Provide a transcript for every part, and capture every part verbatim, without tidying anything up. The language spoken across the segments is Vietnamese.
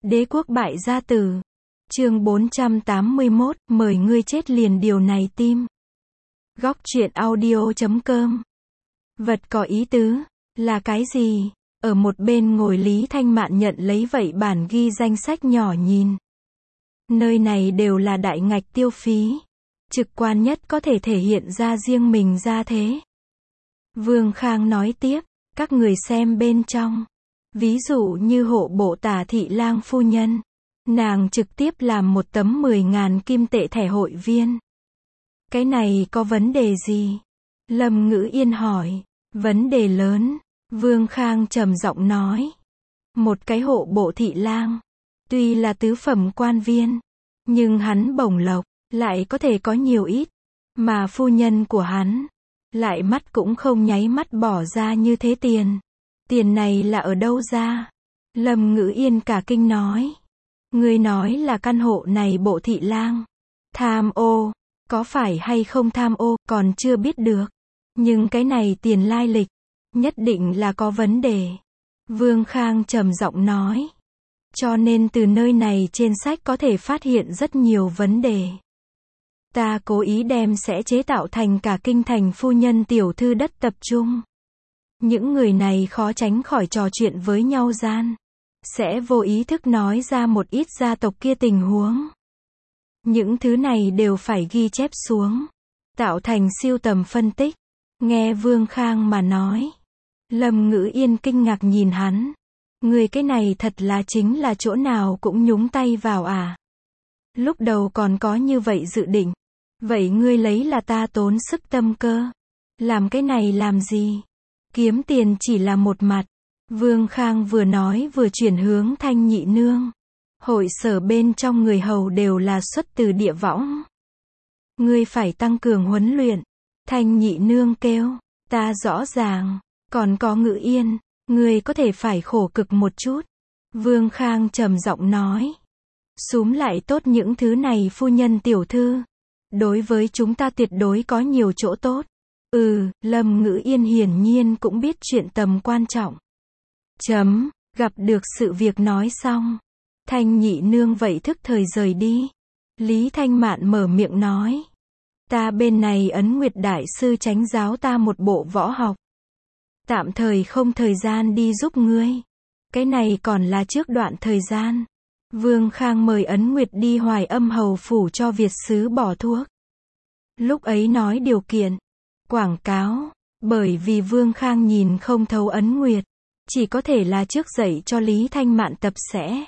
Đế quốc bại gia tử. Chương bốn trăm tám mươi mốt, mời ngươi chết liền điều này tim. Góc truyện audio chấm com. Vật có ý tứ, là cái gì? Ở một bên ngồi Lý Thanh Mạn nhận lấy vậy bản ghi danh sách nhỏ nhìn. Nơi này đều là đại ngạch tiêu phí. Trực quan nhất có thể thể hiện ra riêng mình ra thế. Vương Khang nói tiếp, các người xem bên trong. Ví dụ như hộ bộ Tả Thị Lang phu nhân. Nàng trực tiếp làm một tấm mười ngàn kim tệ thẻ hội viên. Cái này có vấn đề gì? Lâm Ngữ Yên hỏi. Vấn đề lớn. Vương Khang trầm giọng nói. Một cái hộ bộ thị lang. Tuy là tứ phẩm quan viên. Nhưng hắn bổng lộc. Lại có thể có nhiều ít. Mà phu nhân của hắn. Lại mắt cũng không nháy mắt bỏ ra như thế tiền. Tiền này là ở đâu ra? Lâm Ngữ Yên cả kinh nói. Ngươi nói là căn hộ này bộ thị lang. Tham ô. Có phải hay không tham ô còn chưa biết được. Nhưng cái này tiền lai lịch. Nhất định là có vấn đề. Vương Khang trầm giọng nói. Cho nên từ nơi này trên sách có thể phát hiện rất nhiều vấn đề. Ta cố ý đem sẽ chế tạo thành cả kinh thành phu nhân tiểu thư đất tập trung. Những người này khó tránh khỏi trò chuyện với nhau gian. Sẽ vô ý thức nói ra một ít gia tộc kia tình huống. Những thứ này đều phải ghi chép xuống. Tạo thành siêu tầm phân tích. Nghe Vương Khang mà nói. Lâm Ngữ Yên kinh ngạc nhìn hắn. Người cái này thật là chính là chỗ nào cũng nhúng tay vào à. Lúc đầu còn có như vậy dự định. Vậy ngươi lấy là ta tốn sức tâm cơ. Làm cái này làm gì? Kiếm tiền chỉ là một mặt. Vương Khang vừa nói vừa chuyển hướng Thanh Nhị Nương. Hội sở bên trong người hầu đều là xuất từ địa võng. Ngươi phải tăng cường huấn luyện. Thanh Nhị Nương kêu. Ta rõ ràng. Còn có Ngữ Yên. Ngươi có thể phải khổ cực một chút. Vương Khang trầm giọng nói. Súm lại tốt những thứ này phu nhân tiểu thư. Đối với chúng ta tuyệt đối có nhiều chỗ tốt. Ừ, Lâm Ngữ Yên hiển nhiên cũng biết chuyện tầm quan trọng. Chấm, gặp được sự việc nói xong. Thanh Nhị Nương vậy thức thời rời đi. Lý Thanh Mạn mở miệng nói. Ta bên này Ấn Nguyệt Đại Sư chánh giáo ta một bộ võ học. Tạm thời không thời gian đi giúp ngươi. Cái này còn là trước đoạn thời gian. Vương Khang mời Ấn Nguyệt đi Hoài Âm hầu phủ cho Việt sứ bỏ thuốc. Lúc ấy nói điều kiện. Quảng cáo. Bởi vì Vương Khang nhìn không thấu Ấn Nguyệt. Chỉ có thể là trước dạy cho Lý Thanh Mạn tập sẽ.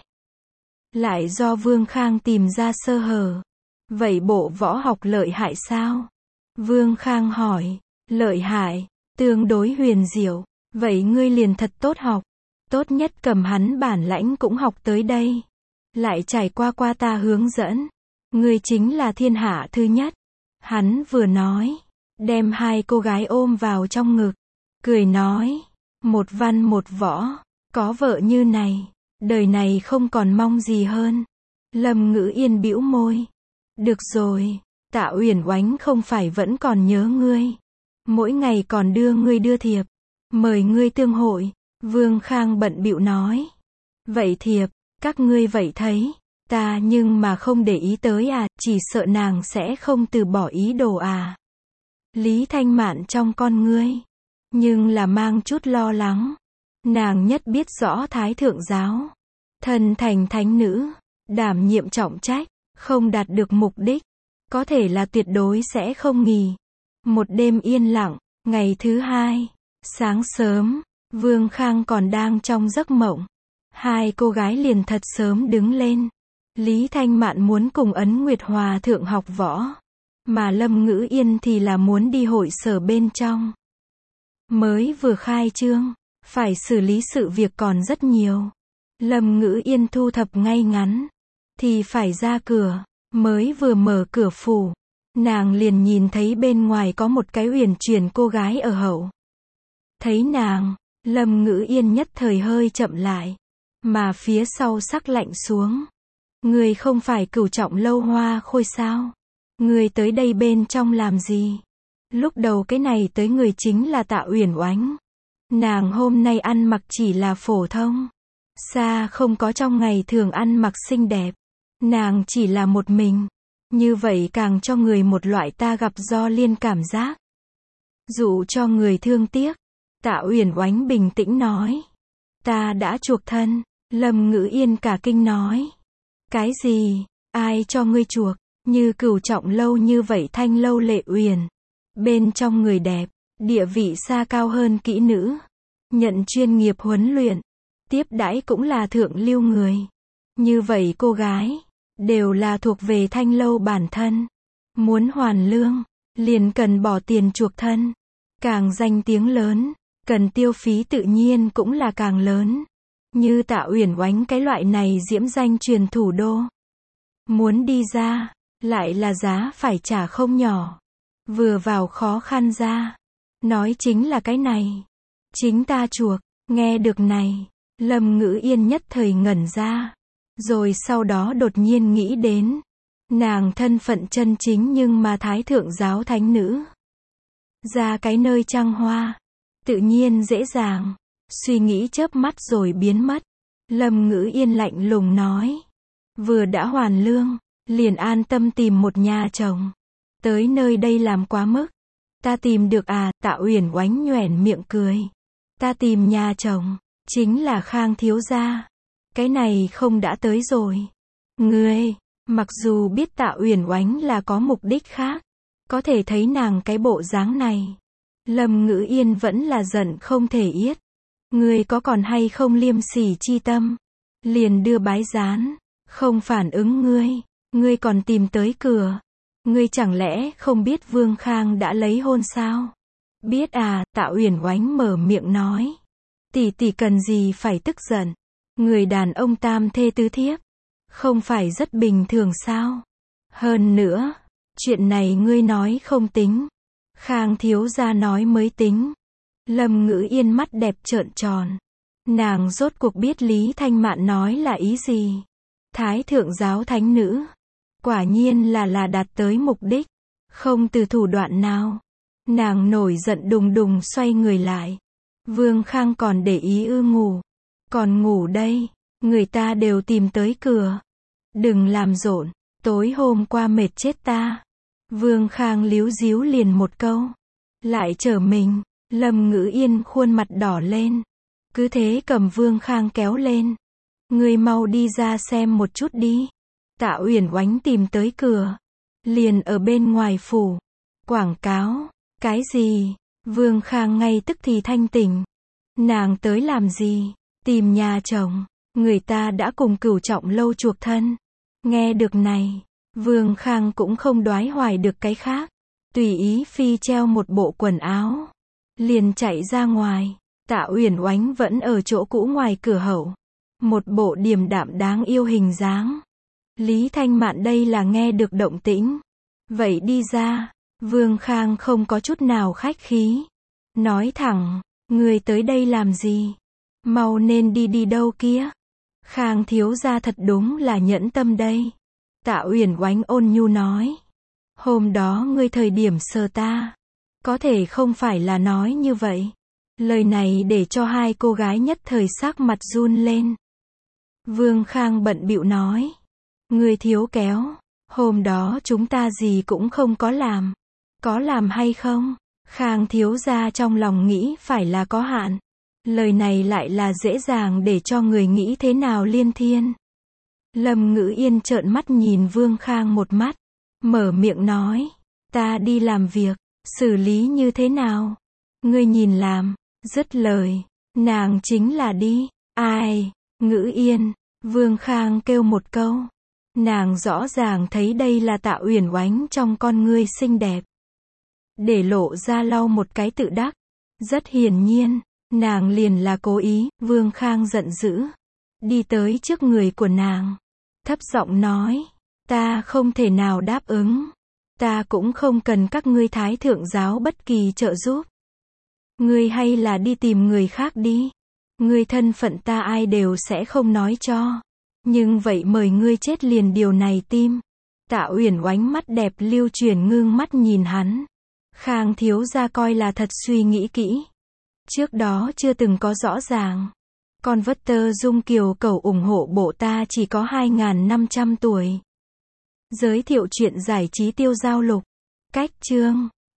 Lại do Vương Khang tìm ra sơ hở. Vậy bộ võ học lợi hại sao? Vương Khang hỏi. Lợi hại. Tương đối huyền diệu. Vậy ngươi liền thật tốt học. Tốt nhất cầm hắn bản lãnh cũng học tới đây. Lại trải qua qua ta hướng dẫn. Ngươi chính là thiên hạ thứ nhất. Hắn vừa nói. Đem hai cô gái ôm vào trong ngực. Cười nói. Một văn một võ. Có vợ như này. Đời này không còn mong gì hơn. Lâm Ngữ Yên bĩu môi. Được rồi. Tạ Uyển Oánh không phải vẫn còn nhớ ngươi. Mỗi ngày còn đưa ngươi đưa thiệp. Mời ngươi tương hội. Vương Khang bận bịu nói. Vậy thiệp. Các ngươi vậy thấy. Ta nhưng mà không để ý tới à. Chỉ sợ nàng sẽ không từ bỏ ý đồ à. Lý Thanh Mạn trong con ngươi. Nhưng là mang chút lo lắng. Nàng nhất biết rõ Thái Thượng Giáo. Thân thành thánh nữ. Đảm nhiệm trọng trách. Không đạt được mục đích. Có thể là tuyệt đối sẽ không nghỉ. Một đêm yên lặng. Ngày thứ hai. Sáng sớm. Vương Khang còn đang trong giấc mộng. Hai cô gái liền thật sớm đứng lên. Lý Thanh Mạn muốn cùng Ấn Nguyệt Hòa thượng học võ. Mà Lâm Ngữ Yên thì là muốn đi hội sở bên trong. Mới vừa khai trương. Phải xử lý sự việc còn rất nhiều. Lâm Ngữ Yên thu thập ngay ngắn. Thì phải ra cửa. Mới vừa mở cửa phủ. Nàng liền nhìn thấy bên ngoài có một cái uyển chuyển cô gái ở hậu. Thấy nàng. Lâm Ngữ Yên nhất thời hơi chậm lại. Mà phía sau sắc lạnh xuống. Người không phải Cửu Trọng Lâu Hoa Khôi sao? Người tới đây bên trong làm gì? Lúc đầu cái này tới người chính là Tạ Uyển Oánh. Nàng hôm nay ăn mặc chỉ là phổ thông. Xa không có trong ngày thường ăn mặc xinh đẹp. Nàng chỉ là một mình. Như vậy càng cho người một loại ta gặp do liên cảm giác. Dụ cho người thương tiếc. Tạ Uyển Oánh bình tĩnh nói. Ta đã chuộc thân. Lâm Ngữ Yên cả kinh nói. Cái gì? Ai cho ngươi chuộc? Như Cửu Trọng Lâu như vậy Thanh Lâu Lệ Uyển. Bên trong người đẹp. Địa vị xa cao hơn kỹ nữ. Nhận chuyên nghiệp huấn luyện. Tiếp đãi cũng là thượng lưu người. Như vậy cô gái. Đều là thuộc về Thanh Lâu bản thân. Muốn hoàn lương. Liền cần bỏ tiền chuộc thân. Càng danh tiếng lớn. Cần tiêu phí tự nhiên cũng là càng lớn. Như Tạ Uyển Oánh cái loại này diễm danh truyền thủ đô. Muốn đi ra. Lại là giá phải trả không nhỏ. Vừa vào khó khăn ra. Nói chính là cái này. Chính ta chuộc. Nghe được này. Lâm Ngữ Yên nhất thời ngẩn ra. Rồi sau đó đột nhiên nghĩ đến. Nàng thân phận chân chính nhưng mà Thái Thượng giáo thánh nữ. Ra cái nơi trăng hoa. Tự nhiên dễ dàng. Suy nghĩ chớp mắt rồi biến mất. Lâm Ngữ Yên lạnh lùng nói. Vừa đã hoàn lương. Liền an tâm tìm một nhà chồng. Tới nơi đây làm quá mức. Ta tìm được à? Tạ Uyển Oánh nhoẻn miệng cười. Ta tìm nhà chồng. Chính là Khang thiếu gia. Cái này không đã tới rồi. Ngươi, mặc dù biết Tạ Uyển Oánh là có mục đích khác. Có thể thấy nàng cái bộ dáng này. Lâm Ngữ Yên vẫn là giận không thể yết. Ngươi có còn hay không liêm sỉ chi tâm? Liền đưa bái gián. Không phản ứng ngươi. Ngươi còn tìm tới cửa. Ngươi chẳng lẽ không biết Vương Khang đã lấy hôn sao? Biết à? Tạ Uyển Oánh mở miệng nói. Tỷ tỷ cần gì phải tức giận? Người đàn ông tam thê tứ thiếp. Không phải rất bình thường sao? Hơn nữa. Chuyện này ngươi nói không tính. Khang thiếu gia nói mới tính. Lâm Ngữ Yên mắt đẹp trợn tròn. Nàng rốt cuộc biết Lý Thanh Mạn nói là ý gì. Thái Thượng giáo thánh nữ. Quả nhiên là là đạt tới mục đích. Không từ thủ đoạn nào. Nàng nổi giận đùng đùng xoay người lại. Vương Khang còn để ý ư ngủ. Còn ngủ đây. Người ta đều tìm tới cửa. Đừng làm rộn. Tối hôm qua mệt chết ta. Vương Khang líu díu liền một câu. Lại trở mình. Lâm Ngữ Yên khuôn mặt đỏ lên. Cứ thế cầm Vương Khang kéo lên. Ngươi mau đi ra xem một chút đi. Tạ Uyển Oánh tìm tới cửa. Liền ở bên ngoài phủ. Quảng cáo. Cái gì? Vương Khang ngay tức thì thanh tỉnh. Nàng tới làm gì? Tìm nhà chồng. Người ta đã cùng Cửu Trọng Lâu chuộc thân. Nghe được này. Vương Khang cũng không đoái hoài được cái khác. Tùy ý phi treo một bộ quần áo. Liền chạy ra ngoài. Tạ Uyển Oánh vẫn ở chỗ cũ ngoài cửa hậu. Một bộ điềm đạm đáng yêu hình dáng. Lý Thanh Mạn đây là nghe được động tĩnh. Vậy đi ra. Vương Khang không có chút nào khách khí. Nói thẳng. Người tới đây làm gì? Mau nên đi đi đâu kia? Khang thiếu gia thật đúng là nhẫn tâm đây. Tạ Uyển Oánh ôn nhu nói. Hôm đó ngươi thời điểm sờ ta. Có thể không phải là nói như vậy. Lời này để cho hai cô gái nhất thời sắc mặt run lên. Vương Khang bận bịu nói. Ngươi thiếu kéo. Hôm đó chúng ta gì cũng không có làm. Có làm hay không? Khang thiếu gia trong lòng nghĩ phải là có hạn. Lời này lại là dễ dàng để cho người nghĩ thế nào liên thiên. Lâm Ngữ Yên trợn mắt nhìn Vương Khang một mắt. Mở miệng nói. Ta đi làm việc. Xử lý như thế nào? Ngươi nhìn làm. Dứt lời. Nàng chính là đi. Ai? Ngữ Yên. Vương Khang kêu một câu. Nàng rõ ràng thấy đây là Tạ Uyển Oánh trong con ngươi xinh đẹp. Để lộ ra lau một cái tự đắc. Rất hiển nhiên. Nàng liền là cố ý. Vương Khang giận dữ. Đi tới trước người của nàng. Thấp giọng nói. Ta không thể nào đáp ứng. Ta cũng không cần các ngươi Thái Thượng giáo bất kỳ trợ giúp. Ngươi hay là đi tìm người khác đi. Ngươi thân phận ta ai đều sẽ không nói cho. Nhưng vậy mời ngươi chết liền điều này tim. Tạ Uyển Oánh mắt đẹp lưu chuyển ngưng mắt nhìn hắn. Khang thiếu gia coi là thật suy nghĩ kỹ. Trước đó chưa từng có rõ ràng. Converter Dung Kiều Cầu ủng hộ bộ ta chỉ có hai nghìn năm trăm tuổi. Giới thiệu chuyện giải trí tiêu giao lục. Cách chương